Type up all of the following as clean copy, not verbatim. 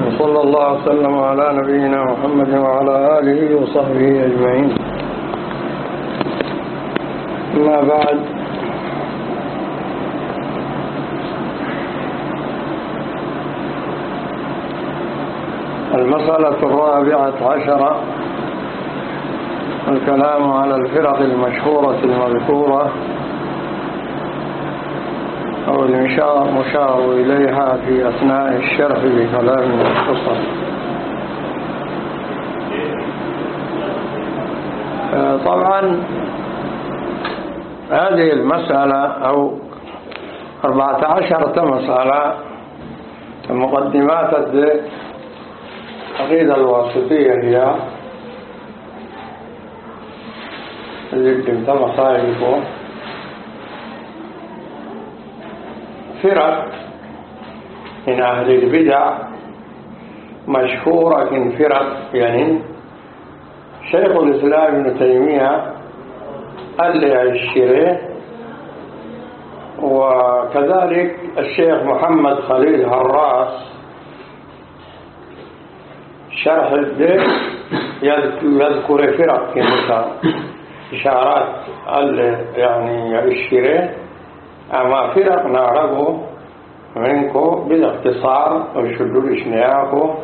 وصلى الله وسلم على نبينا محمد وعلى آله وصحبه أجمعين. أما بعد، المسألة 14 الكلام على الفرق المشهورة المذكورة أو المشار إليها في أثناء الشرح بكلام مختصر. طبعا هذه المسألة أو 14 مسألة مقدمات العقيدة الواسطية هي اللي مصائبه فرق من أهل البدع مشهورة فرق، يعني شيخ الإسلام ابن تيمية اللي الشيخ، وكذلك الشيخ محمد خليل هراس شرح الدين يذكر فرق كمثال إشارات يعني الشيخ، أما فرق نعرفه منكو بالاختصار وشدود إشنياكو.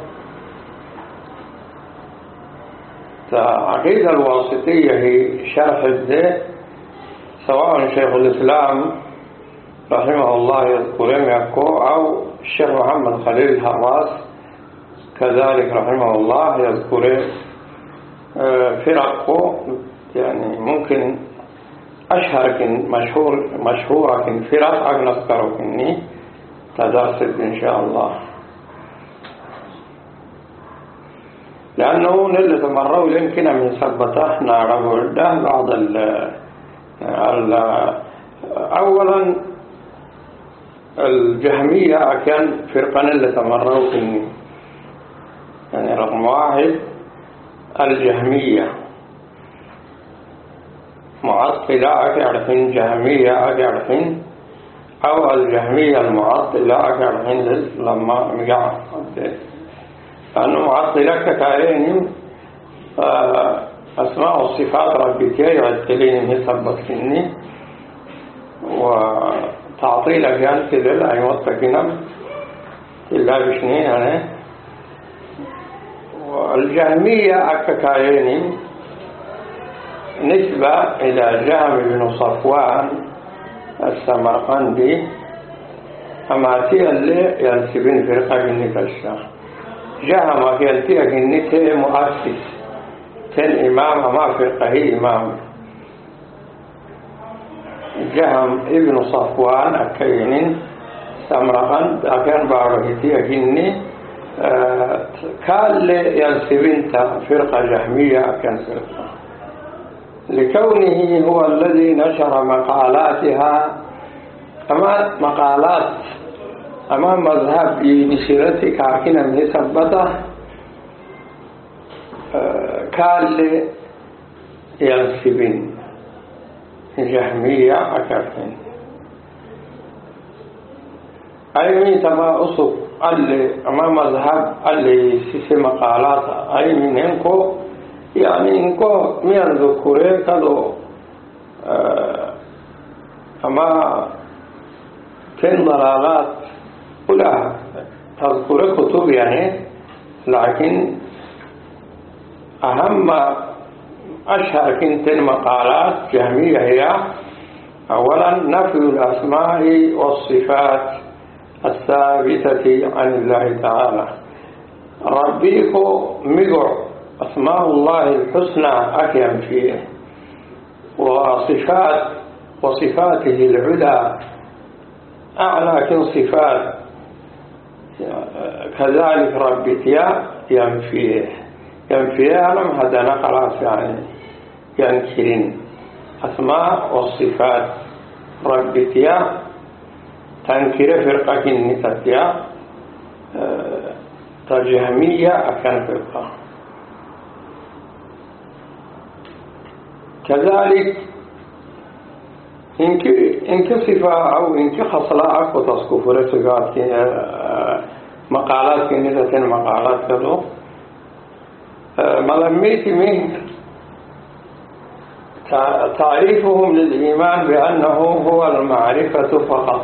العقيدة الواسطية هي شرح الدين، سواء شيخ الإسلام رحمه الله يذكرهم يكو أو الشيخ محمد خليل هراس كذلك رحمه الله يذكر فرقه، يعني ممكن أشهر مشهورة فرق أذكر كني تدرس إن شاء الله، لأنه نلت مرة يمكن من ثبته نعرف ده بعض أولا الجهمية كان فرقا نلت مرة كني، يعني رقم 1 الجهمية معطلة أكعرفين، جهمية أكعرفين، أو الجهمية المعطلة أكعرفين لما مقع لأنه معطلة كتارين أسماء الصفات ربكي يعتلين يثبت كني، وتعطيل أجانت لله يمتكنا إلا بشنين أنا. والجهمية أكتارين نسبة إلى جهم بن صفوان السمرقندي، أماتي اللي ينسبين فرقة جنة الشيخ جهم يلتئ جنة مؤسس كان إمام، أما فرقة هي إمام. جهم ابن صفوان أكينين سمرقند أكان بارهتي جنة كان ينسبين فرقة جهمية أكان فرقة، لكونه هو الذي نشر مقالاتها، أما مذهب بسيرتك عكنا من ثبته كان ينسبين جهمية أكافين أي تما أصب أما مذهب اللي سيسي مقالات أي من إنكو، يعني إنكو ميان ذكوري كدو أما كن ضلالات كلها تذكر كتب يعني، لكن أهم أشهر كنتين مقالات جهمية هي أولا نفي الأسماء والصفات الثابتة عن الله تعالى. ربيكو مقع أسماء الله الحسنى أكيم فيه، وصفاته العلى أعلى كن صفات كذلك ربيتيا ينفيه لم هذا نقلاص يعني ينكرين أسماء والصفات ربيتيا تنكر فرقة النتاتيا تجهمية أكان فرقة. كذلك إنك صفة أو إنك خصلاء وتصكف رسقات مقالات كنيسة مقالات كذو ملميت من تعريفهم للإيمان بأنه هو المعرفة فقط.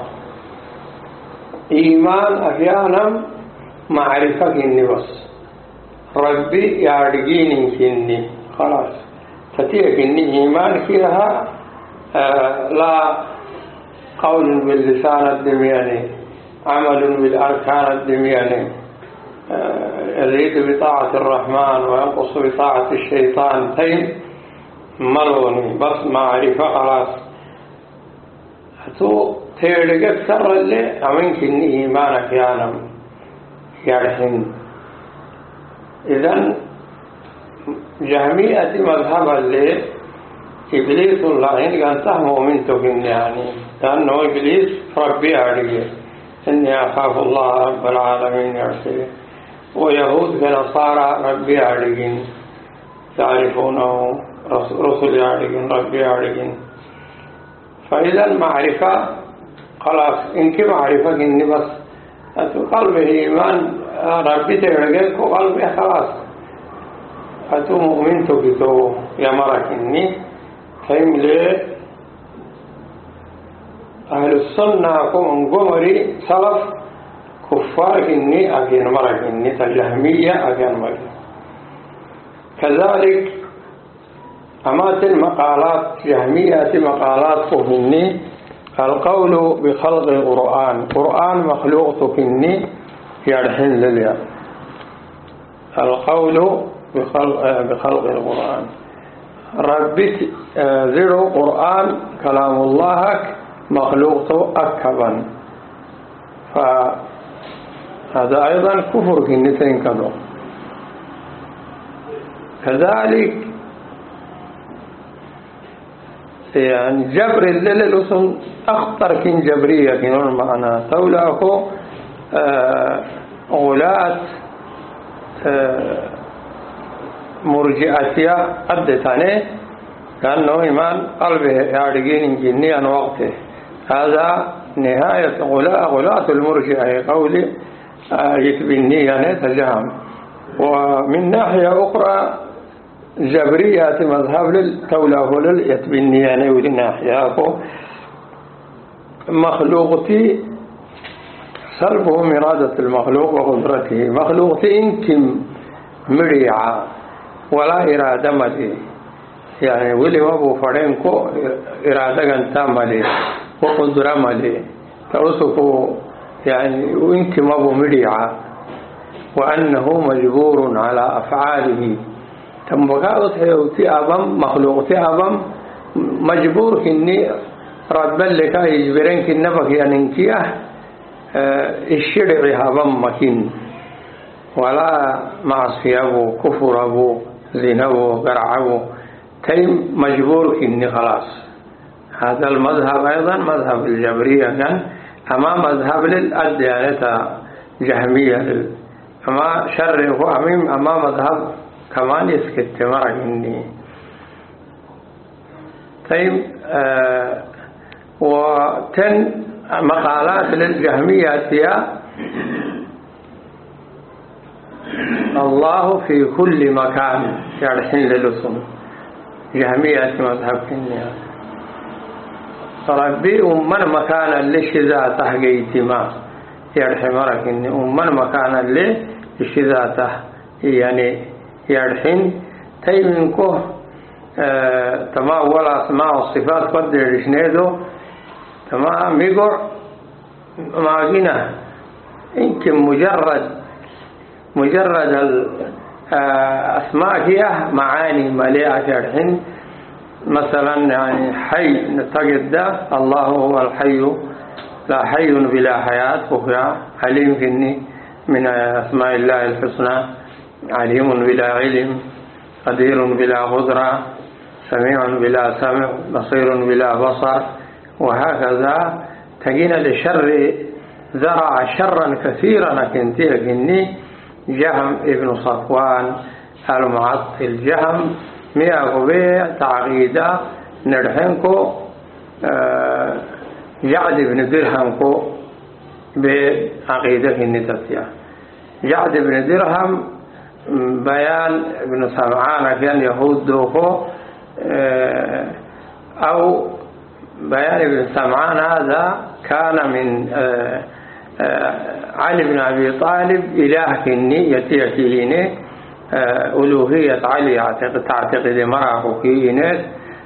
إيمان أحيانا معرفة كني بس ربي يعرقيني كني خلاص فتيه كني إيمان فيها لا قول باللسان الدمياني عمل بالأركان الدمياني يزيد بطاعة الرحمن وينقص بطاعة الشيطان ملوني بس معرفة خلاص تو تيرجع سر اللي أمينك إن إيمانك يارحين. إذن جهمية مذهب اللي إبليس الله إن كان تهمه منتك يعني لأنه إبليس ربي عليه إني أخاف الله رب العالمين يرسله، ويهود كنصارى ربي عليه تعرفونه رسل عليه ربي عليه. فإذا المعرفة خلاص إنك معرفة إني بس قلبه إيمان ربي تغلقك وقلبه خلاص أتو مؤمن تكتو يمرك إني فهم لي أهل السنة كم قمري سلف كفار إني أكين مرك إني تجهمية أكين مرك. كذلك أمات المقالات جهمية مقالات فهني القول بخلق القرآن قرآن مخلوق تكني يرحن لليا القول بخلق القرآن ربي ذرو قرآن كلام الله مخلوق أكبا فهذا أيضا كفر كنتين كذا. كذلك يعني جبر الليل الأسم أخطر كن جبرية كنون معنا تولاكو غلاة مرجئتيا أدتاني لأنه إيمان قلبه يارجين جنيا وقته. هذا نهاية غلاة المرجئة قولي يتبني يعني تجهم. ومن ناحية أخرى جبرية مذهب للتوله لليتبني يعني ولناحية مخلوقتي سلبه إرادة المخلوق وقدرته مخلوقتي إنكم مريعة ولا إرادة ملي يعني ولي وابو فرينكو إرادة كنتا ملي وقدرة ملي تأسكو يعني وإنكم أبو مريعة وأنه مجبور على أفعاله تنبقى أتحيوتي أبم مخلوقتي أبم مجبور كني رد بلك يجبرين كنبك ينكيه الشرع أبم مكين ولا معصية أبو كفر أبو زنا أبو قرع أبو تيم مجبور كني خلاص. هذا المذهب أيضا مذهب الجبرية كان أما مذهب للأديانة جهمية أما شرع أميم أما مذهب كمان يسكت مرة إني طيب وتن مقالات للجهمية هي الله في كل مكان يرحين للسن جهمية مذهب كنيا ربي أمن مكانا لشذا تحقيت ما يرحي مرة كني أمن مكانا لشذا يعني يرحين تيمنكو تما ولا أسماء والصفات قدر رشنيدو تما ميقر معجنة يمكن مجرد الأسماء هي معاني مليئة يرحين. مثلا يعني حي نتجد الله هو الحي لا حي بلا حياة وهو عليم كني من أسماء الله الحسنى عليم بلا علم قدير بلا قدرة سميع بلا سمع بصير بلا بصر. وهكذا تجينا لشر زرع شرا كثيرا لكني جهم ابن صفوان المعطل جهم مئة غبية تعقيدة نرحنكو جعد ابن درهمكو بعقيدة النتاتية جعد بن درهم بيان ابن سمعان كان يهود دوكو أو بيان ابن سمعان هذا كان من علي بن أبي طالب إله كني يتيكيني ألوهية علي تعتقد مراه كيني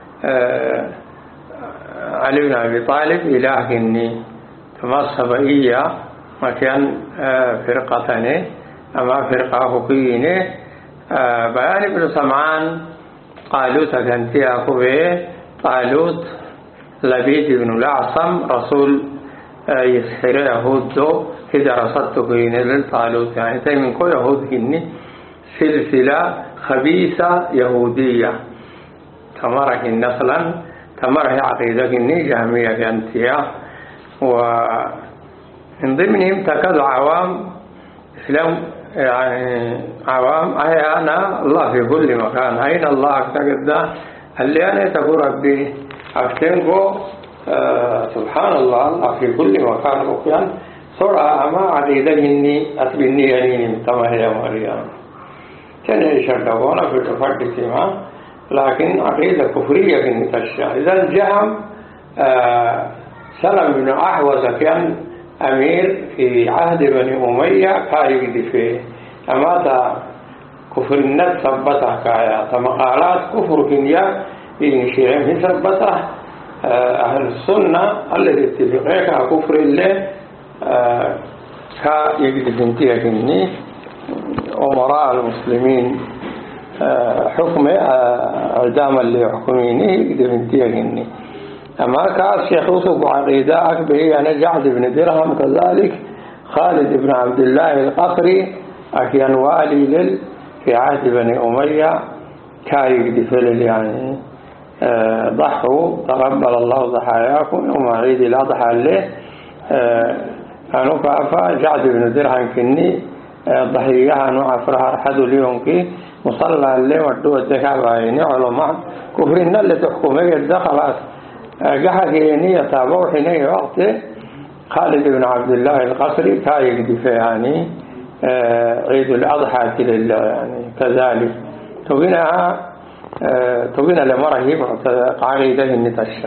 علي بن أبي طالب إله كني تمصب إياه مكان فرقتني أما فرقه كيني بيان ابن سمعان قالوت كنتي أخوه طالوت لبيد بن الأعصم رسول يسحر يهود إذا رصدت كيني للطالوت يعني تيمن كو يهود كيني سلسلة خبيثة يهودية تمره نسلا تمره عقيدة كيني جهمية كنتي ومن ضمنهم تكاد عوام إسلام يعني عوام أي أنا الله في كل مكان أين الله أعتقد اللي أنا تقول ربي أكتنكو سبحان الله في كل مكان وكان سرعة أما عقيدة إني أتبني يعني تمهي مريم كان يشربون في التفرد سما لكن عقيدة كفرية في تشاء إذا الجهم سلم بن أحوز كان أمير في عهد بني أمية كايد فيه أما كفر النت ثبته كايا مقالات كفر كنيا في شيء ثبته أهل السنة الذي اتفقوا كفر الله كايد فنتيه كني أمراء المسلمين حكم أعدام اللي يحكمينه يقدر فنتيه كني أما كاس يخوص بعقيدة أكبر يعني جعد بن درهم كذلك خالد بن عبد الله القصري أكيان والي في عهد بني أمية كايق دفل يعني ضحوا تقبل الله ضحاياكم يوم عيد الأضحى له كانوا كافا جعد بن درهم كني ضحيها نعفرها رحدوا اليوم كي مصلى اللي ودوا الدكابين علماء كفرنا اللي تحكمه الدخلات جحكيني يتابعوا حيني وقته خالد بن عبد الله القصري كايق دفاع يعني عيد الأضحى لله يعني كذلك تبين لمره عقيدة النتشة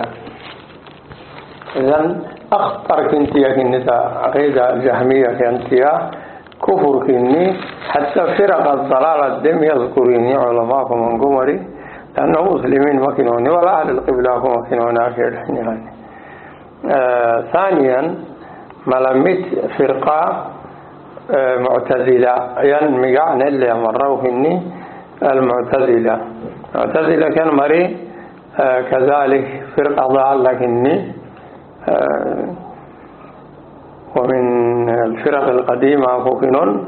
إذن أخطر كنتيا كنتا عقيدة الجهمية كنتيا كفر كني حتى فرق الضلال الدم يذكريني علماءكم من قمري لأنه مسلمين مكنوني ولا أهل القبلة مكنون آخر يعني ثانيا ملمت فرقة معتزلة يعني مقعن اللي أمروه إني المعتزلة كان مري كذلك فرقة ضال لكني ومن الفرق القديمة فوقنون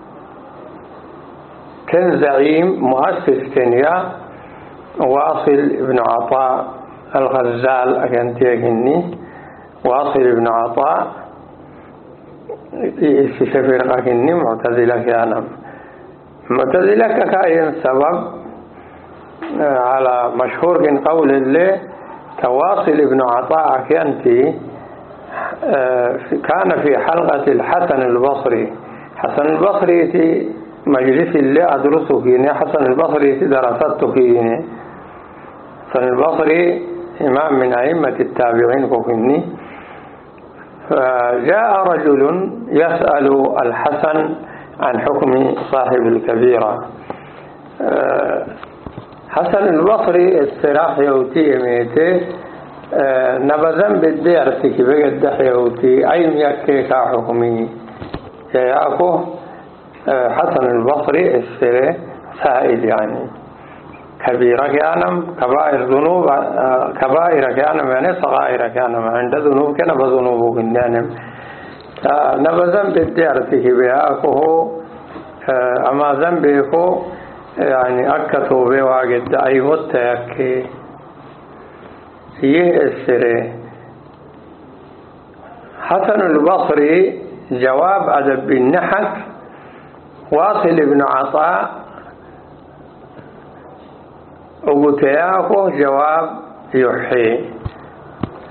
كان زعيم مؤسس كينيا واصل ابن عطاء الغزال أكنتيكني واصل ابن عطاء في فرقة كني معتزلة كان معتزلة كاين سبب على مشهور من قول الله تواصل ابن عطاء كنتي كان في حلقة الحسن البصري حسن البصري في مجلس اللي أدرسه فيه حسن البصري درسته فيه حسن البصري إمام من أئمة التابعين فوقني فجاء رجل يسأل الحسن عن حكم صاحب الكبيرة حسن البصري استراح يوتي ميته نبذن بالديرتك بقد يوتي أي ميكيك حكمي يأكو حسن البصري استراح سائل يعني كبيرة كانم كبائر ذنوب كبائر كانم يعني صغائر كانم عند ذنوب كان بذنوبه بالنانم نبذن بالديرتك بيأكو أما ذنبه يعني أكتوا بواجد أي متيكي يأسره حسن البصري جواب أدب النحك واصل ابن عطاء وقتياكو جواب يحيي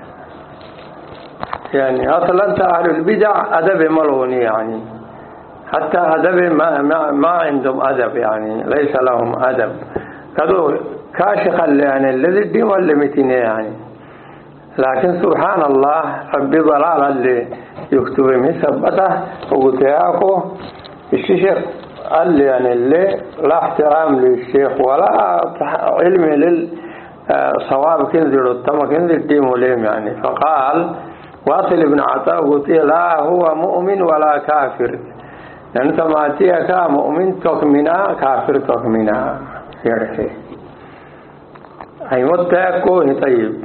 يعني أصلا أهل البدع أدب ملوني يعني حتى أدب ما عندهم أدب، يعني ليس لهم أدب. كذو كاشخ يعني الذي دي ولا متيني يعني. لكن سبحان الله ربي ضلال اللي يكتب مثبته وقتياكو الشيخ قال لي يعني اللي لا احترام للشيخ ولا علم للصواب كنزل التم كنزل ديم وليم يعني. فقال واصل بن عطاء قلت لا هو مؤمن ولا كافر، يعني انت ما تيك مؤمن تكمنا كافر تكمنا يرحي هي متاكو. طيب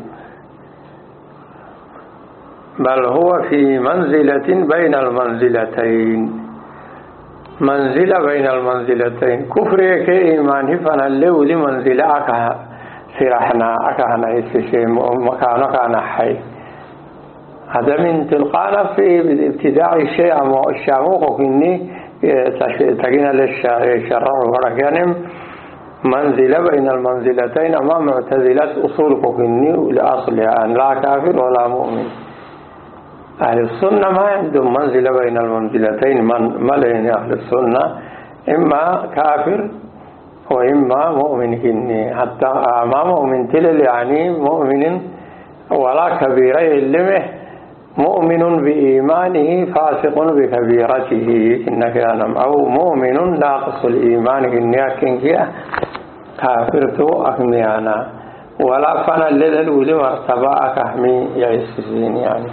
بل هو في منزلة بين المنزلتين، منزلة بين المنزلتين. كفر كإيمان فانا اللو لمنزلة أكا سرحنا أكا نعيسي مكانك أنا حي. هذا من تلقانا في ابتداع الشيء الشاموخ كني تجينا للشرع وركانم منزلة بين المنزلتين أمام معتزلة أصولك كني لأصلها أن لا كافر ولا مؤمن. أهل السنة ما عندهم منزلة بين المنزلتين، ما لين أهل السنة إما كافر وإما مؤمن كني، حتى ما مؤمن تلل يعني مؤمن ولا كبيرة اللمه مؤمن بإيمانه فاسق بكبيرته إنك أنم، أو مؤمن ناقص الإيمان إنك كنك كافرت أكميانا ولا فانا للولي مرتباء كهمي يعيسين يعني.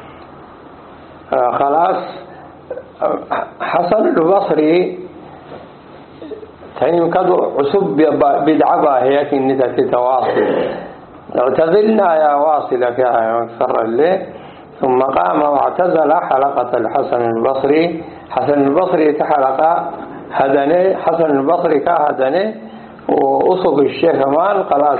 خلاص حسن البصري تهم كدو عصب بدعبا هي كنت تتواصل اعتزلنا يا واصلك يا مكسر الليل. ثم قام واعتزل حلقة الحسن البصري. حسن البصري كحلقة هدني، حسن البصري كهدني وأصب الشيخ مال خلاص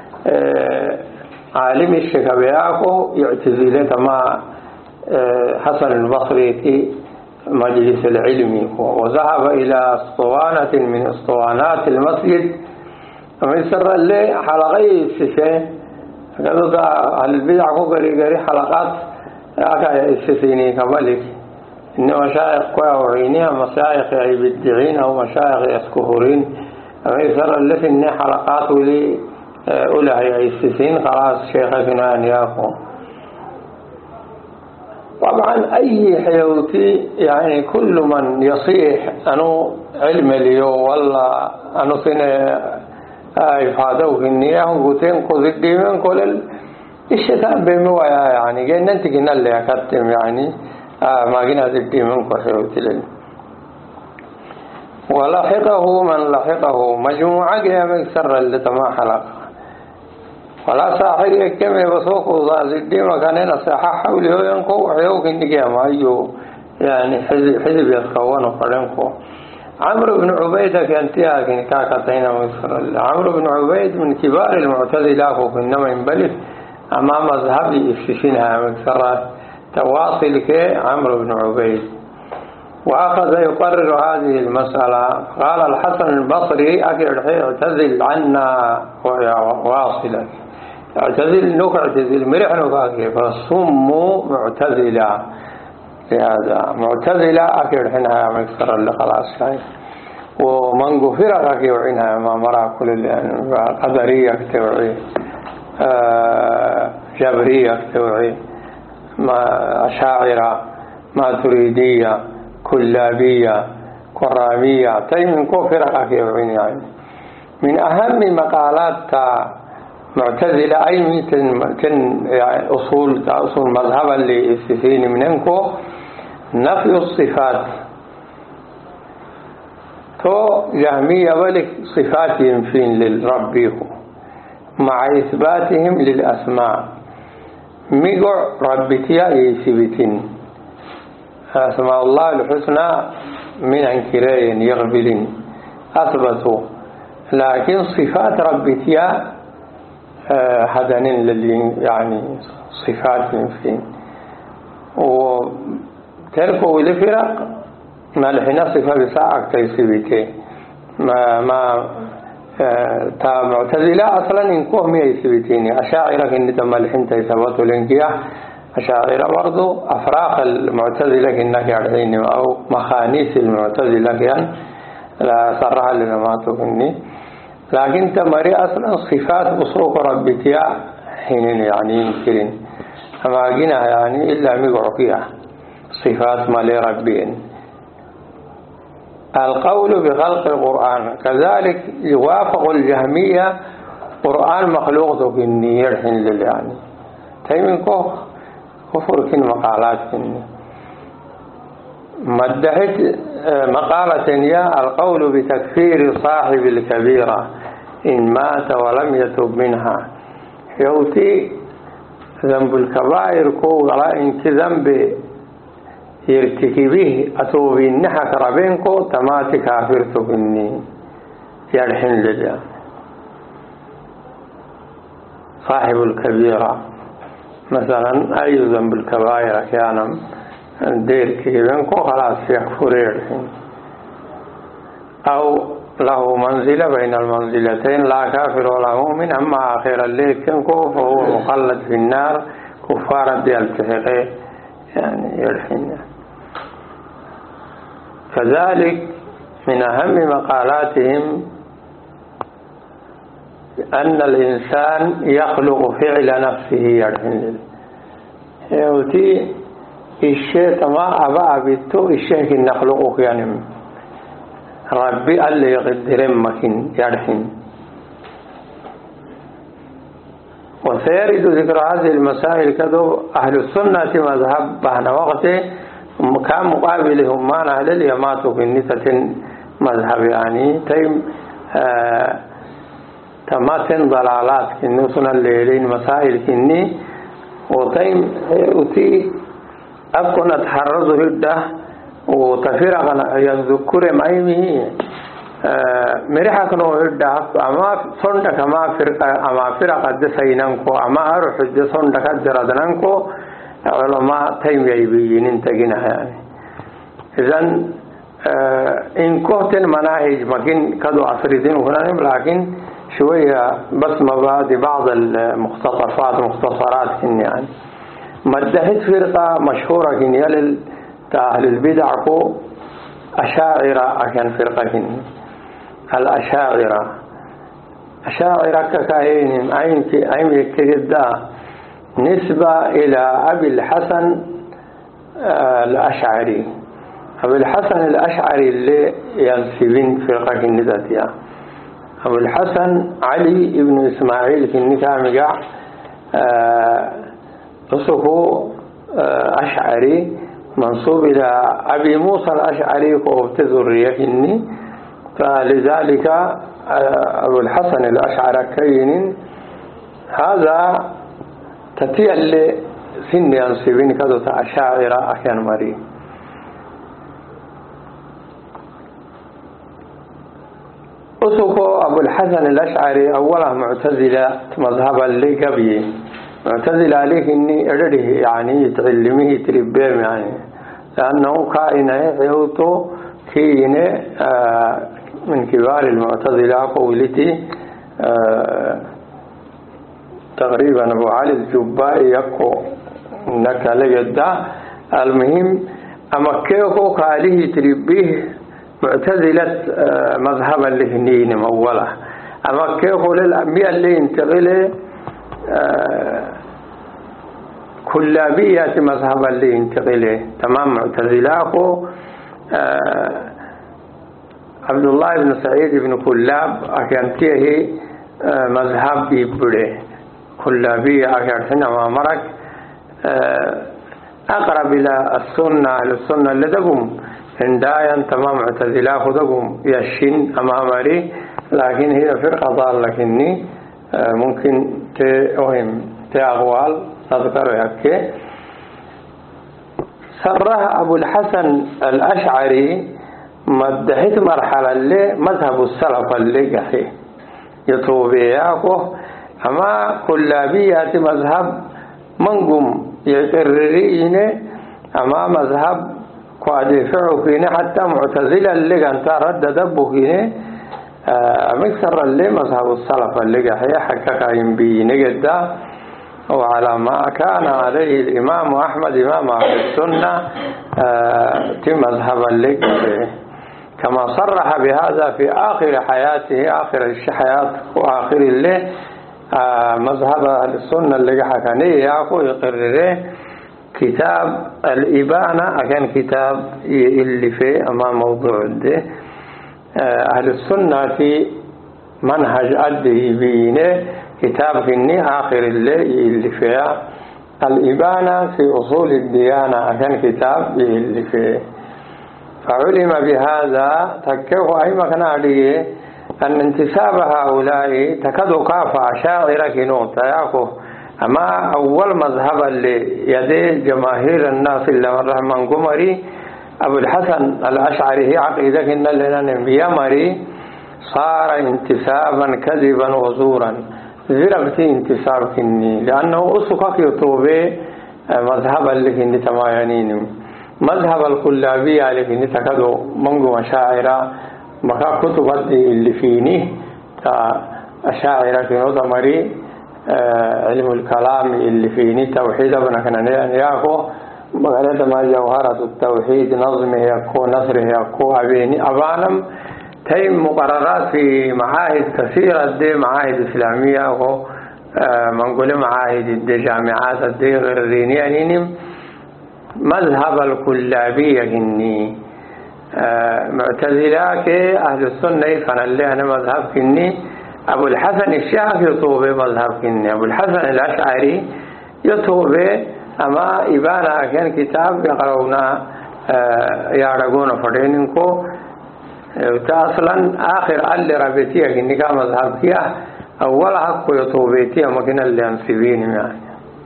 عالم الشيخ بياكو يعتزل كما حسن البصري في مجلس العلم، وذهب إلى اسطوانة من اسطوانات المسجد ومسر اللي حلقي السيسين قالوا أهل البدع قري حلقات أكا السيسيني كمالك إن مشايخ كوعينيها مشايخ يبدعين أو مشايخ يسكهرين ومسر اللي في إن حلقات ولي أولى السيسين خلاص شيخنا أن ياكم. طبعا أي حيوتي يعني كل من يصيح أنه علم اليوم ولا أنه سنة إفادوك النية وقتين قذدي من كل الشتاء بموايا يعني جينا انت قلنا اللي أكتم يعني ما قلنا ذدي من كل حيوتي لل. ولحقه من لحقه مجموعة قيام سر اللي تما حلق ولا ساحر يكمي بسوق وزادي مكاننا ساحة حوله ينقو وحيوك النقيام أيو يعني حزب يتكون فلنقو. عمرو بن عبيدة كانتها كاكتين مصر. عمرو بن عبيد من كبار المعتزلة إنما ينبلف أمام مذهب يفشينها مصر تواصل كعمرو بن عبيد. وأخذ يقرر هذه المسألة. قال الحسن البصري أكل اعتزل عنا واصلا اعتزل نوك اعتزل مرح نوكاكي فصموا معتزلة. لهذا معتزلة أكل حينها مكسر اللي خلاص كاي ومن قفر أكي وعينها ما مرى كل اللي قدرية كتوعي جبرية كتوعي أشاعرة ماتريدية كلابية كرامية من كفر أكي وعين يعني. من أهم مقالات معتزلة أي كان يعني أصول مذهبا للسفين منكو نفي الصفات. تو جهمية ولك صفات ينفين للربيه مع إثباتهم للأسماء. ميقع ربتيا يثبتين أسماء الله الحسنى من أنكرين يغبلين أثبتوا، لكن صفات ربتيا هدنين للي يعني صفات ينفين. وتركوا لفرق ما لحنا صفة بساعة تيسبيتي ما تا معتزلة أصلا إنكوهم يسبيتيني أشاعرك إن تم لحن تيسبات الانكياح أشاعرة برضو أفراق المعتزلة كأنك يعرفين أو مخانيس المعتزلة كأن لا صرح لما تكني، لكن تمري أصلا صفات بصوك ربتيا حين يعني ينكرين أما جنا يعني إلا مقعقية صفات ما لربين. القول بخلق القرآن كذلك يوافق الجهمية قرآن مخلوق كني يرحن لل يعني تيمين كفر كن مقالات كني مدحت مقالة يا القول بتكفير صاحب الكبيرة إن مات ولم يتب منها يوتي ذنب الكبائر كو غلا إن كذنب يرتكبه أتوبي نحك ربينكو تمات كافرت كني يرحن لله. صاحب الكبيرة مثلا أي ذنب الكبائر كان دير كيبينكو خلاص يكفر يرحن، أو له منزلة بين المنزلتين لا كافر ولا مؤمن، أما آخر الليل كنكو فهو مخلد في النار كفارة يلتحقه يعني يرحن. كذلك من أهم مقالاتهم أن الإنسان يخلق فعل نفسه يرحن يوتي الشيء ما أبا أبيتو الشيء كن نخلقه يعني ربي اللي يقدر مكين يرحن. وسيرد ذكر هذه المسائل كذو أهل السنة مذهب بهنا وقته كان مقابلهم ما أهل اليمات في النسة مذهب يعني تيم تماتن ضلالات كني سنة الليلين مسائل كني وتيم أتي أكون أتحرز هدى وتفرق يذكر معيمه مريحك نو هدى أما صندك أما فرق الدسينانكو أما أروح الدسندك الدردنانكو علماء تيم يبين انتقنا يعني. إذن إن كهتن مناهج مكين كدو عصريتين وهنانهم، لكن شوية بس مبادئ بعض المختصرات مختصرات يعني. مدحت فرقة مشهورة كن أهل البدع كو أشاعرة أكن فرقة كن الأشاعرة ككاين عين يكتجدا نسبة إلى أبي الحسن الأشعري. أبي الحسن الأشعري اللي ينسبين فرقة كن ذاتها أبو الحسن علي ابن إسماعيل في النكامقع أصفه أشعري منصوب إلى أبي موسى الأشعري وابت ذرية فلذلك أبو الحسن الأشعري كين هذا تتيع اللي سن ينصبين كذو أشاعر أكيان مري. أصفه أبو الحسن الأشعري أولا معتزلة مذهبا لقبيه معتزل عليك إني أرده يعني يتعلمه تربيه يعني، لأنه كائن يوتو كين من كبار المعتزلة قولتي تقريبا أبو علي الجبائي يقو إنك لجدا. المهم أما كيكو كاليه تربيه معتزلة مذهبا لهنين مولا، أما كيكو للأنبياء اللي ينتقله كلابية مذهبا اللي ينتقله تمام معتزلاكو. عبد الله بن سعيد بن كلاب أكانتيه مذهب بيبره كلابية أكانتنا وامرك أقرب إلى السنة للسنة اللي دقم عندايا تمام معتزلاكو دقم يشين أمامري، لكن هي فرقة ضال لكني ممكن تأهم تأغوال نذكر هكي. سره أبو الحسن الأشعري مدحت مرحلة اللي مذهب السلف اللي قحي يطوبياكو، أما كلابيات مذهب منقم يقررين أما مذهب قادفعه فينا حتى معتزلة اللي كانت رد دبه فينا مكسر اللي مذهب السلف اللي قحي حكاكا ينبي نجدا وعلى ما كان عليه الإمام أحمد إمام أهل السنة مذهبا لك، كما صرح بهذا في آخر حياته، آخر الحياة وآخر الليل مذهب أهل السنة اللي حكانيه ياكو يقرره كتاب الإبانة. كان كتاب اللي فيه أمام موضوع ده أهل السنة في منهج أده بينه كتاب كني آخر اللي فيها الإبانة في أصول الديانة. كان كتاب اللي فيه فعلم بهذا تكيه أي مكان عليه أن انتساب هؤلاء تكدوا كافة شاعر كنوتا ياكو أما أول مذهب اللي يدي جماهير الناس اللي الرحمن قمري أبو الحسن الأشعري هي عقيدة إن لنا بيمري صار انتسابا كذبا وزورا زرقتي انتساب كني لأنه أسقك يطوبي مذهب اللي كني تماينين مذهب الكلابية اللي كني تكدو منغو مشاعر مكا كتب اللي فيني أشاعر كنو تمري علم الكلام اللي فيني توحيد ابن كنانيان ياكو مغالطة ما جوهرة التوحيد نظمه يكو نصره يكو أبانم تيم مقررات في معاهد كثيرة دي معاهد إسلامية ومنقول معاهد دي جامعات دي غير دينية مذهب الكلابية إني معتزلاك أهل السنة فنالله مذهب كني أبو الحسن الشافعي يطوبه مذهب كني أبو الحسن الأشعري يطوبه أما إبانا كان كتاب يقرؤون يعرقون فرينكو أصلا آخر اللي ربيتيه كني كان مذهب كيه أول حق يطوبيتيه مكين اللي أنسبين يعني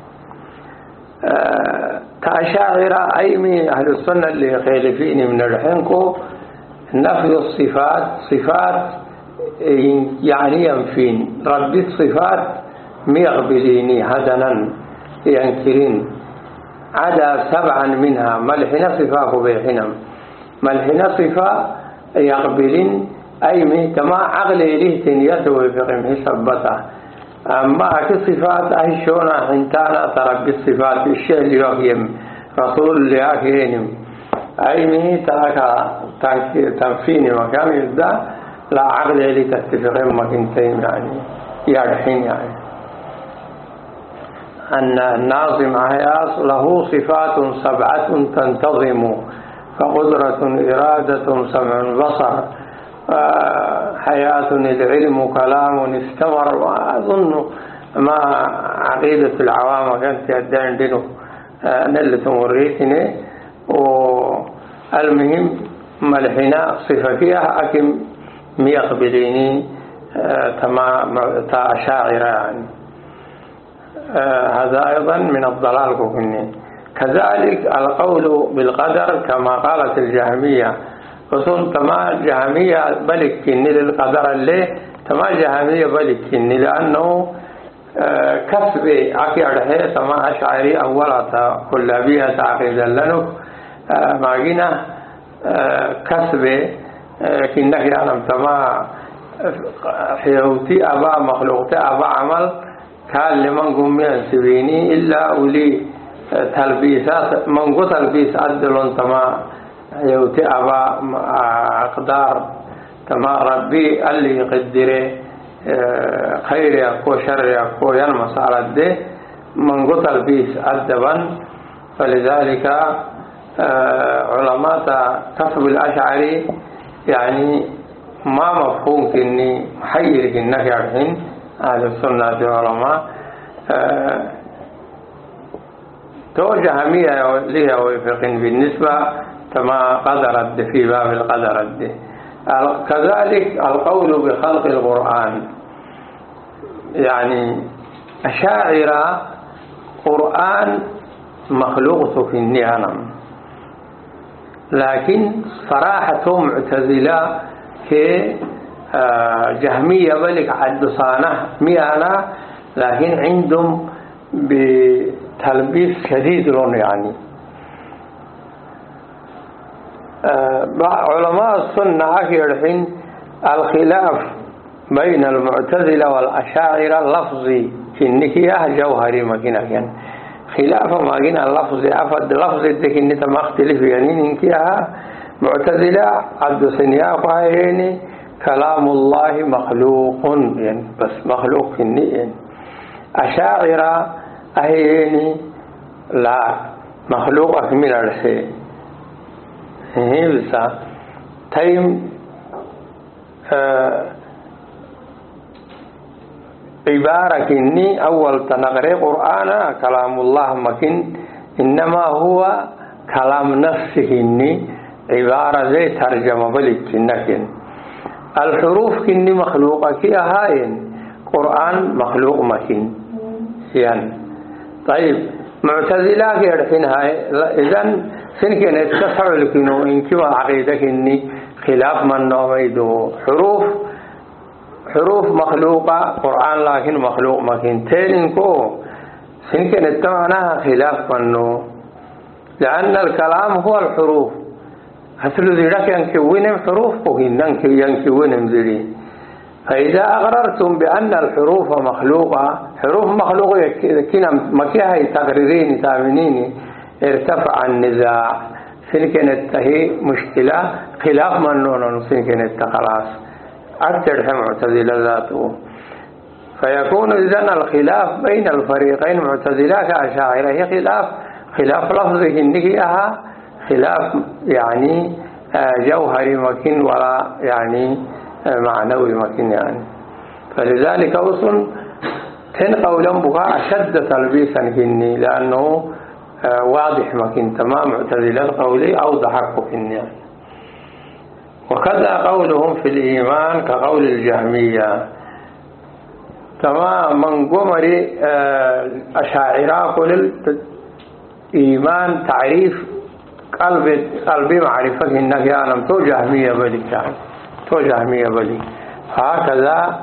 كأشاعر أيمي أهل السنة اللي خالفين من الحنكو نفي الصفات صفات يعني ينفين ربي الصفات ميقبليني هدنا ينكرين عدا 7 منها ملحنا صفاه بيحنم ملحنا صفة يقبلين أيمي كما عقل إليه تنيته وفقه سبته أما كصفات أهشونا حنتانا تربي الصفات الشيء اللي يقيم رسول اللي يقيم أيمي ترك تنفيني مكان يبدأ لا عقل إليه تتفقين مكانتين يعني يرحين يعني أن الناظم عياص له صفات 7 تنتظم فقدرة إرادة سمع بصر حياة العلم كلام استمر. وأظن ما عقيدة العوام كانت يدعين دينه نلة مريتني والمهم ملحنا صفة فيها أكم ميقبليني تأشاعر يعني هذا أيضا من الضلال كفني. كذلك القول بالقدر كما قالت الجهمية وصول تما جهمية بلكني للقدر اللي تما جهمية بلكني لأنه كسب عقيده تما أشعري أولها كلابية عقيدة لنك ما جينا كسب كنك يعلم تما حيوتي أبا مخلوقتي أبا عمل كان لمن قم ينسبيني إلا أولي تلبيسات منقو تلبيس أدلون تما يوتي أبا أقدار تما ربي اللي يقدره خير يكو شر يكو ينمس على الده منقو تلبيس أدبا. فلذلك علماء كسب الأشعري يعني ما مفهوم كني محير كنك يعرفين أهل السنة والعلماء توجه مية لها ويفقين بالنسبة كما قدرت في باب القدر. كذلك القول بخلق القرآن يعني أشاعر قرآن مخلوق في النعم لكن صراحة معتزلة كجهمية بلك عد صانع مئانا لكن عندهم بتلبيس شديد لهم يعني. علماء السنة يرحين الخلاف بين المعتزلة والأشاعرة لفظي كنكيا جوهري مكين أكين خلاف ما جين اللفظ أفد لفظ كني تما اختلف يعني إنكيا معتزلة عبد سنيا قايني كلام الله مخلوق يعني بس مخلوق كني يعني أشاعرة أهيني لا مخلوق أكمل الشيء هي بس تيم عبارة كني أول تنقرأ قرآن كلام الله مكن إنما هو كلام نفسه إني عبارة زي ترجمة بلك نكن الحروف كني مخلوقة كي هاين قرآن مخلوق مكن يعني طيب معتزلة كيرحين هاي إذن سنكن اتسع لكنو إنكما عقيدك إني خلاف من نوميدو حروف مخلوقة قرآن لكن مخلوق مكين تينكو سنكن اتمعناها خلاف منه لأن الكلام هو الحروف حسن ذلك ينكوينهم حروف ينكوينهم ذلك فإذا أقررتم بأن الحروف مخلوقة حروف مخلوقة كنا مكيها تقريرين تامنين ارتفع النزاع سنكن التهي مشكلة خلاف منه سنكن التخلاص أكثر معتزلة ذاته فيكون إذن الخلاف بين الفريقين معتزلة كأشاعرة هي خلاف لفظه النكيها خلاف يعني جوهري مكين ولا يعني معنوي مكين يعني فلذلك أصلا قولا بها أشد تلبيسا كني لأنه واضح مكين تمام معتزلة قولي أوضح كني يعني وكذا قولهم في الإيمان كقول الجهمية تمام من قمر أشاعرة كل الإيمان تعريف قلبي معرفة إنك أنا تو جهمية بلي يعني تو جهمية بلي هكذا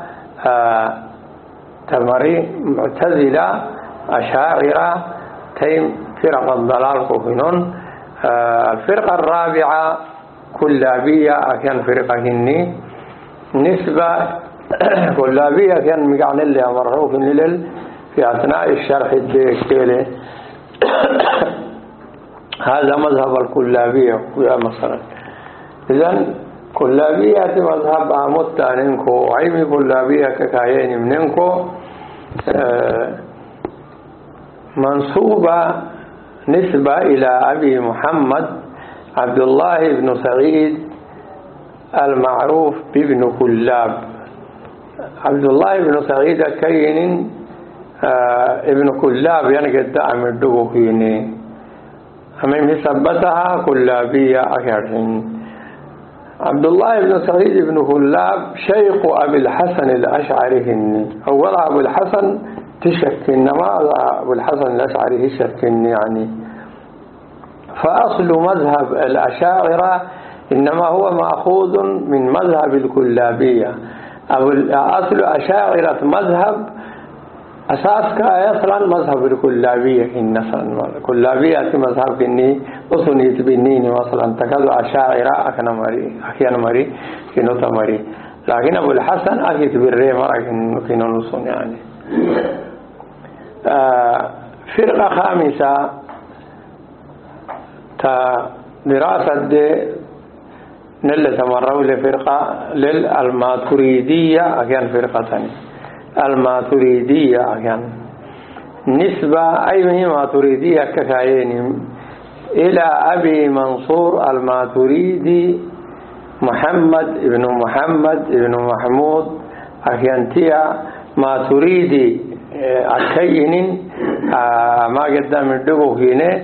تمري معتزلة أشاعرة تيم فرق الضلال كوفنون الفرقة الرابعة كلابية كان فرقة هني نسبة كلابية كان مقعن اللي أمره في أثناء الشرح الدكتيلي هذا مذهب الكلابية مثلا إذن كلابية مذهب متانينكو وعيمي كلابية ككايين منينكو منصوبة نسبة إلى أبي محمد عبد الله بن سعيد المعروف بابن كلاب عبد الله بن سعيد كين ابن كلاب يعني قد أعمل دوكيني أمام ثبتها كلابية أكارين عبد الله بن سعيد بن كلاب شيخ أبي الحسن الأشعري أول أبو الحسن تشك إنما أبو الحسن الأشعري يشك يعني فأصل مذهب الأشاعرة إنما هو مأخوذ من مذهب الكلابية أصل أشاعرة مذهب أساس كأصلا مذهب الكلابية النصر الكلابية مذهب إني أصني تبنيني مثلا تكاد أشاعرة أكيانا مري كنوتا مري لكن أبو الحسن أكيد بالري مرة كنو نصن يعني فرقة خامسة دراسة دي نل تمروا لفرقة للماتريدية أكيان فرقة ثانية الماتريدية أكيان نسبة أي ماتريدية ككاين إلى أبي منصور الماتريدي محمد ابن محمود أكيان تيا ماتريدي أكيين ما قدام الدقو هنا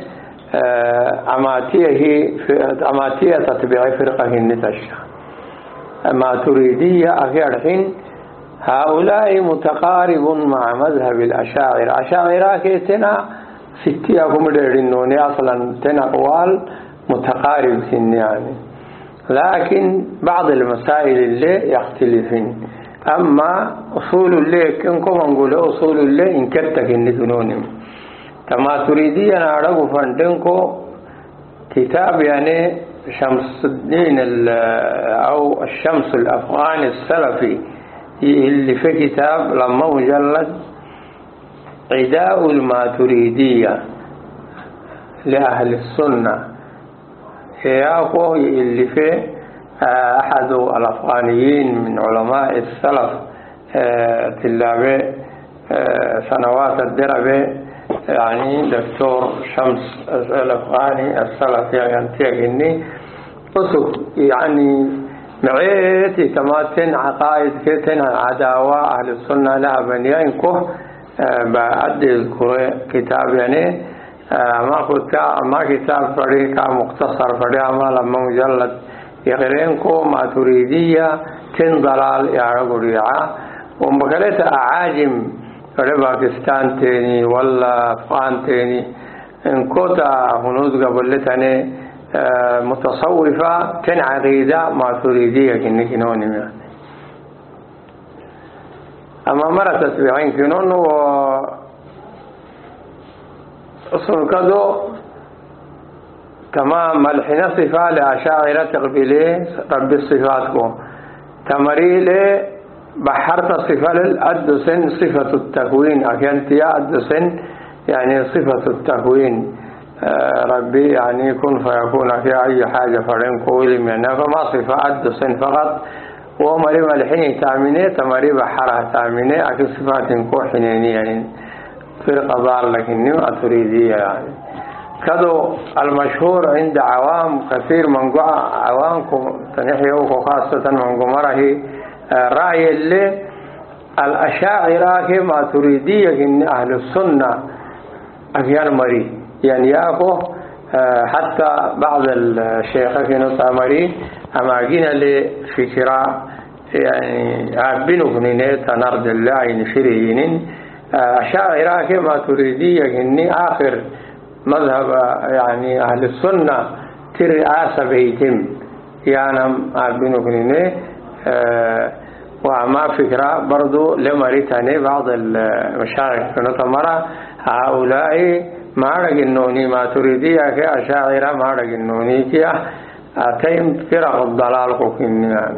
أماتية تتبع فرقة النتشة ماتريدية أكيان هؤلاء متقارب مع مذهب الأشاعرة أشاعرة كيتنا ستيكم ديرينوني أصلا تنا أقوال متقارب يعني لكن بعض المسائل اللي يختلفين أما أصول اللي كنكم نقول أصول اللي إنكتك النتنوني كما تريدين أعرف فانتنكو كتاب يعني شمس الدين أو الشمس الأفغاني السلفي اللي في كتاب لما مجلد عداء الماتريدية لأهل السنة ياكو اللي فيه أحد الأفغانيين من علماء السلف تلابي سنوات الدربة يعني دكتور شمس الأفغاني السلفي ينتهي أسف يعني معيتي تماتن عقائد كتن عداوة أهل السنة لها بنيانكو بعد يذكر كتاب يعني ما كتاب فريق مختصر فريق ما لما مجلد يغرينكو ما تريدية تن ضلال يعرقوا ريعة ومبكلت أعاجم فريق باكستان تاني ولا أفغان تاني إن كوتا هنود قبلتني متصوفة تن عقيدة ما تريدية كنوني يعني أما مرة تتبعين كنون و أصل كذو تمام الحين صفة لأشاعرة تقبلي رب الصفاتكم تمريل بحرت صفة للأدسن صفة التكوين أكنت يا أدسن يعني صفة التكوين ربي يعني كن فيكون في أي حاجة فرنك ويلم يعني فما صفة أدسن فقط ومري الحين تامني تمري بحرها تامني أكل صفات كوحنيني يعني فرقة ضال لكني أتريدية يعني كذو المشهور عند عوام كثير من عوامكم تنحيه خاصة من قمره رأي اللي الأشاعرة كما تريدية إن أهل السنة أحيان مري يعني ياكو حتى بعض الشيخ في نصامري أما جينا لفكرة يعني عابنوا كنينة نرد الله نشريين أشاعرة كما تريدية إن آخر مذهب يعني أهل السنة ترئاسة بيتم يعني عابنوا كنينة وما فكرة برضو لمريتاني بعض المشايخ في نصامرة هؤلاء ما رجنوني ما تريدية كأشاعرة ما رجنوني كيا أتيم فرق الضلال كوكين يعني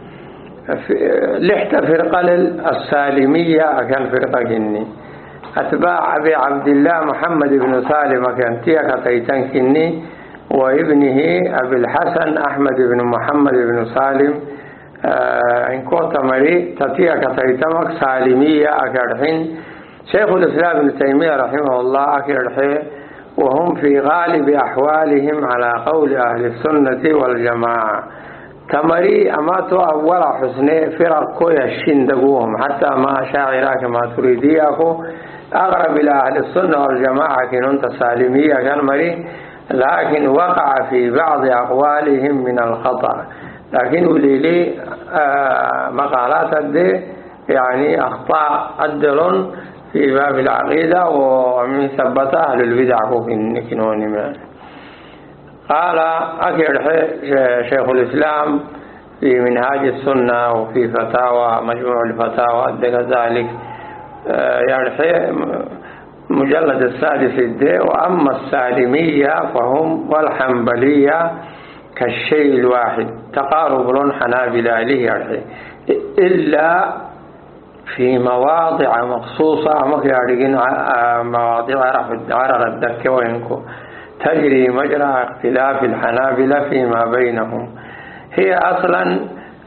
لحت فرقة السالمية كان فرقة جني أتباع أبي عبد الله محمد بن سالم كان تيا كتيتان كني وابنه أبي الحسن أحمد بن محمد بن سالم إن كنت مري تتيا كتيتمك سالمية أكرحين شيخ الإسلام ابن تيمية رحمه الله أكرحه وهم في غالب أحوالهم على قول أهل السنة والجماعة تمري أماتوا أول حسن فرق كويشين دقوهم حتى ما شاعراك ما تريديكو أغرب إلى أهل السنة والجماعة كنت سالمية كان مري لكن وقع في بعض أقوالهم من الخطأ لكن وليلي مقالات دي يعني أخطاء أدل في باب العقيدة ومن ثبت أهل البدع كنوني ما قال أكيد شيخ الإسلام في منهاج السنة وفي فتاوى مجموع الفتاوى كذلك يعني مجلد السادس الدي وأما السالمية فهم والحنبلية كالشيء الواحد تقارب حنابلة له إلا في مواضع مخصوصة مكيارجين مواضع عرق الدكة وينكو تجري مجرى اختلاف الحنابلة فيما بينهم هي أصلا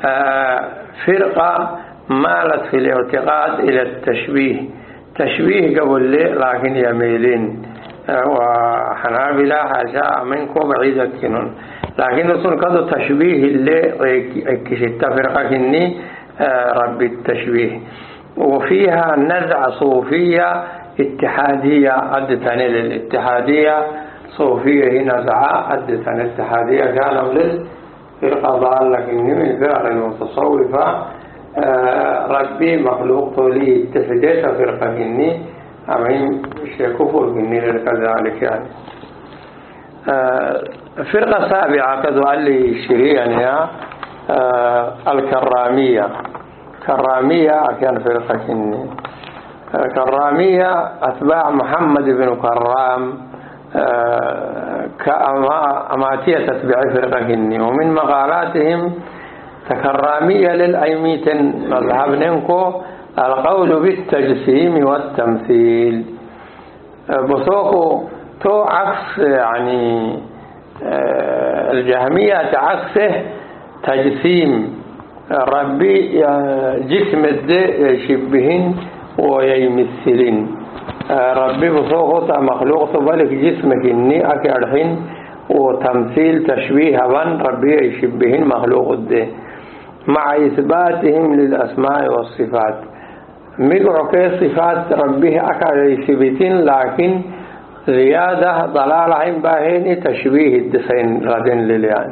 فرقة مالت في الاعتقاد إلى التشبيه تشبيه قبل لي لكن يميلين وحنابلة حاشا منكم بعيدة كنون لكن يصير كذا تشبيه اللي كشت فرقة كني رب التشبيه وفيها نزعة صوفية اتحادية أدتني للاتحادية صوفية نزعة أدتني الاتحادية كانوا للفرقة ضال لكني من فرق المتصوفة ربي مخلوق طولي اتحادية فرقة كني أمين شيء كفر كني كذلك يعني فرقة سابعة كذو قال لي الشريعة الكرامية كرامية كان فرقة كني كرامية أتباع محمد بن كرام كأماتية تتبع فرقة كني ومن مقالاتهم تكرامية للأيميت مذهب ننكو القول بالتجسيم والتمثيل بسوكو تو عكس يعني الجهمية عكسه تجسيم ربي جسم يشبهن ويمثلن ربي بسوكو مخلوق تبالك جسمك إني أكيرهن وتمثيل تشبيه بان ربي يشبهن مخلوق ده مع إثباتهم للأسماء والصفات مقعك صفات ربه أكاد يثبتين لكن زيادة ضلالهم باهين تشبيه الدسين غدين لليان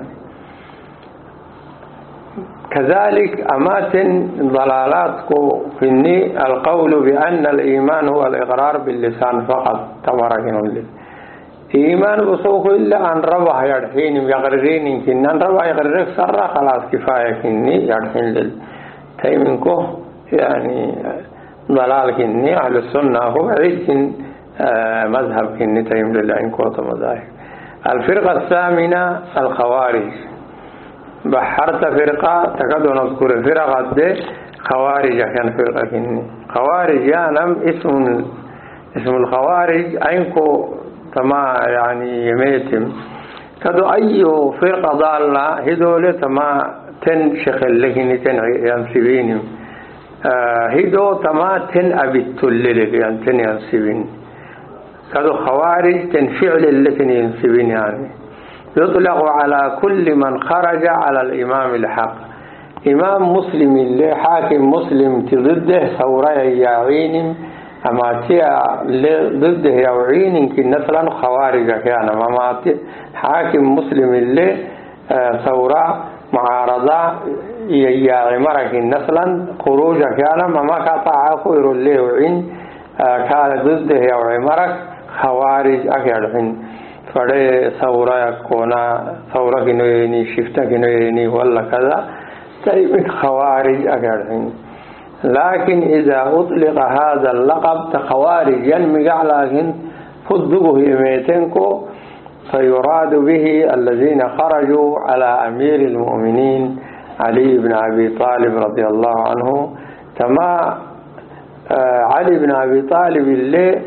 كذلك أماتن ضلالاتكم في القول بأن الإيمان هو الإقرار باللسان فقط تباركين الله إيمان بسوق إلا أن ربح يرحين يقررين يمكن أن ربح يقررك سرى خلاص كفاية كني يرحين للتيمنكو يعني ضلال كني أهل السنة هو عيد مذهب كني تيم لله إن كنت مذاهب الفرقة الثامنة الخوارج بحرت فرقة تكاد نذكر الفرقة دي خوارج كان فرقة كني خوارج يانم اسم الخوارج أينكو تما يعني يميتم كدو أي فرقة ضالة هدول تما تنشخل لكن ينسبينهم هدو تما تن أبتل يعني تن ينسبين كدو خوارج تنفعل التي ينسبين يعني يطلق على كل من خرج على الإمام الحق إمام مسلم اللي حاكم مسلم ضده ثورة يعين أما تيا ضده يعين يمكن مثلا خوارج كان أما حاكم مسلم اللي ثورة معارضة يعمرك مثلا خروج كان ما قطع خير اللي يعين كان ضده يعمرك خوارج أكيدهن فده ثورة يكونا ثورة كنويني شفتة كنويني ولا كذا تيب خوارج أكيدهن لكن إذا أطلق هذا اللقب تخوارج ينمي لكن فضبه يميتنكو فيراد به الذين خرجوا على أمير المؤمنين علي بن أبي طالب رضي الله عنه كما علي بن أبي طالب اللي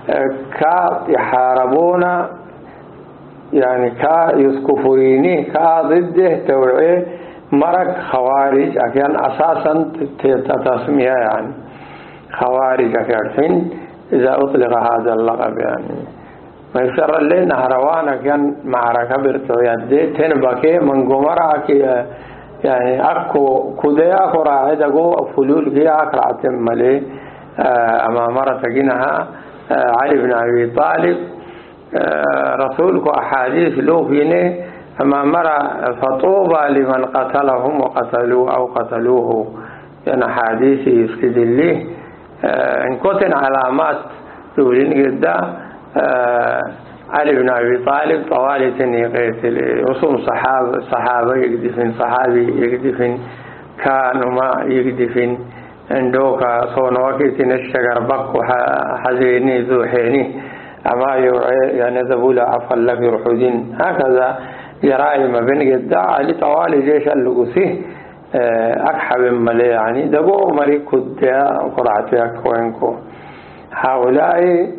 كيحاربون يعني كيسكفريني كضده توعيه مرك خوارج أكيان أساسا تسميها يعني خوارج أكيان إذا أطلق هذا اللقب يعني ما يفسر اللي نهروان أكيان معركة برتويات تنبكي من قمرة يعني أكو كديا كراعد أكو فلول كي أكرعت ملي أما مرة تجينها علي بن أبي طالب رسولك أحاديث له فيني أما مرة فطوبى لمن قتلهم وقتلوه أو قتلوه يعني حديث يستدل إن كنت علامات تقولين جدا علي بن أبي طالب طوالي يقتل وصوم صحابة يقدفن صحابي يقدفن كانوا ما يقدفن عندك صونوكي الشجر بق حزيني ذو حيني أما يعني ذبولا عفوا لك يرحدين هكذا يرأي ما بين جدا علي طوالي جيش اللقسيه أكحب ملي يعني دقو مري كديا قرعتيا كوينكو هؤلاء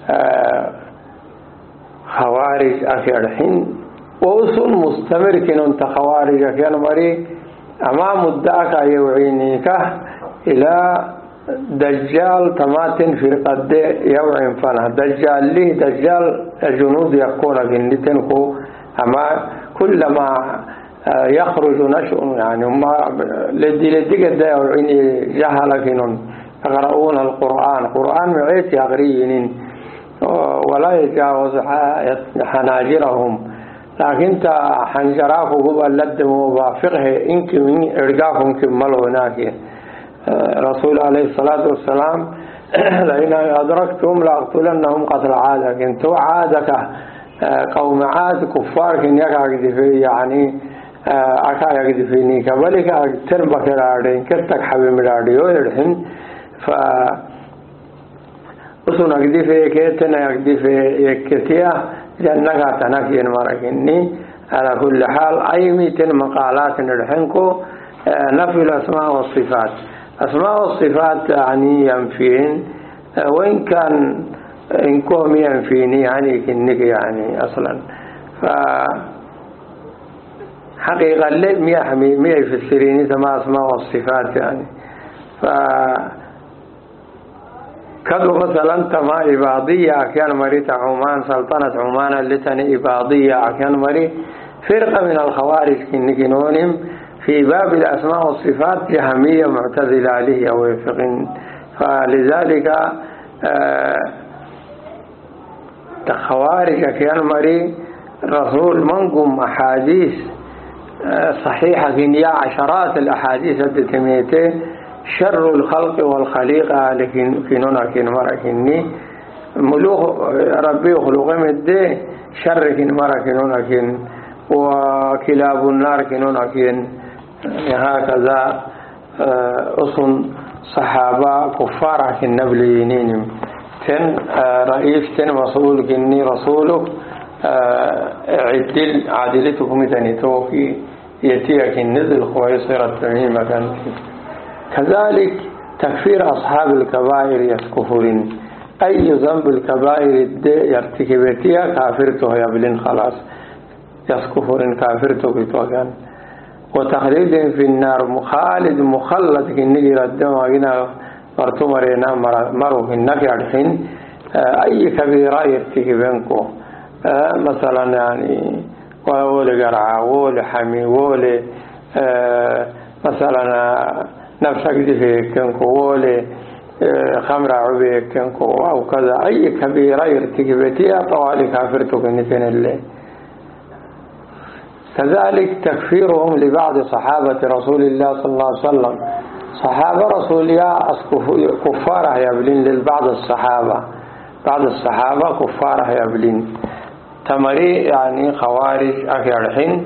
خوارج أكيرحين وأصل مستمر كنون تخوارج أكيان مري أما مدعك يوعينيك إلى دجال تماتن فرقة يوعين فانا دجال ليه دجال الجنود يكون جنتنكو أما كلما يخرج نشء يعني ما لدي قد يوعيني جهل كنون يقرؤون القرآن معيت يغريين ولا يجاوز حناجرهم لكن حنجراك قبل لدم وفقه إنك من إرقاكم كملوا هناك رسول عليه الصلاة والسلام لئن أدركتهم لأقتلنهم قتل عادك انتو عادك قوم عاد كفار كن يقدفي يعني أكا يقدفيني كبالك تربك العادين كتك حبيب العادي ويرحن أصلا أقدفي كيتنا يقدفي يكتيا جنك تنكي المركني على كل حال أي ميتين مقالات نرحنكو نفي الأسماء والصفات أسماء والصفات يعني ينفين وإن كان إنكم ينفيني يعني كنك يعني أصلا حقيقة لي مية في السرين سما أسماء والصفات يعني كذو مثلا تما إباضية كان مريت عمان سلطنة عمان اللي تني إباضية كان مري فرقة من الخوارج كنكنونهم في باب الأسماء والصفات جهمية معتزلة عليه أو يفقين فلذلك خوارج كان مري رسول منكم أحاديث صحيحة كنيا عشرات الأحاديث التي شر الخلق والخليقة لكن كنونا كن مرة كني ملوك ربي خلقهم الدي شر كن مرة كنونا كن وكلاب النار كنونا كن هكذا أصن صحابة كفار كن نبلينين تن رئيس تن مسؤول كني رسولك عدلتكم تنتوكي يتيك النزل خويصر التميم كان كذلك تكفير أصحاب الكبائر يسكفرين أي ذنب الكبائر يرتكبتها كافرته يبلين خلاص يسكفرين كافرته بتوكان وتخليد في النار مخلد كنجي ردهم وقنا مرتمرين مروا في النكي الحين أي كبيرة يرتكبنكو مثلا يعني وولي قرعة وولي حمي وولي مثلا نفسك دي كنكو وولي خمر عبي كنكو أو كذا أي كبيرة يرتكبتها طوالي كافرتك نتن الله. كذلك تكفيرهم لبعض صحابة رسول الله صلى الله عليه وسلم صحابة رسول الله كفارة يبلين للبعض الصحابة بعض الصحابة كفارة يبلين تمري يعني خوارج أكيرحين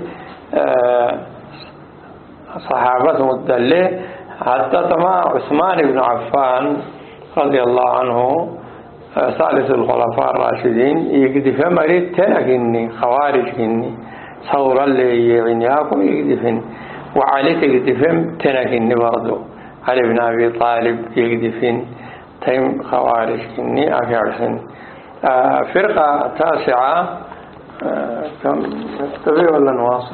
صحابة مدلة حتى تما عثمان بن عفان رضي الله عنه ثالث الخلفاء الراشدين يقدف مريد تنكني خوارج كني صورا اللي يعنياكم يقدفن وعلي تقدفن تنكني برضو علي بن أبي طالب يقدفن تيم خوارج كني أكيرحين. فرقة تاسعة كم نستبيع ولا نواصل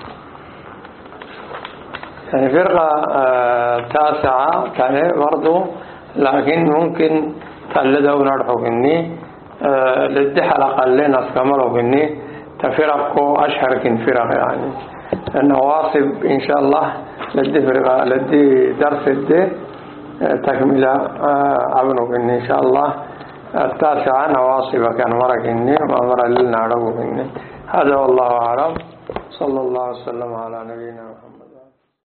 يعني فرقة تاسعة كان برضو لكن ممكن تلدوا نرحوا كني لدي حلقة لنا استمروا كني تفرقوا أشهر كن فرق يعني النواصب إن شاء الله لدي فرقة لدي درس الدي تكملة عبنوا كني إن شاء الله. التاسعة نواصب كان مرة كني ومرة لنا عربوا كني. هذا والله أعلم. صلى الله وسلم على نبينا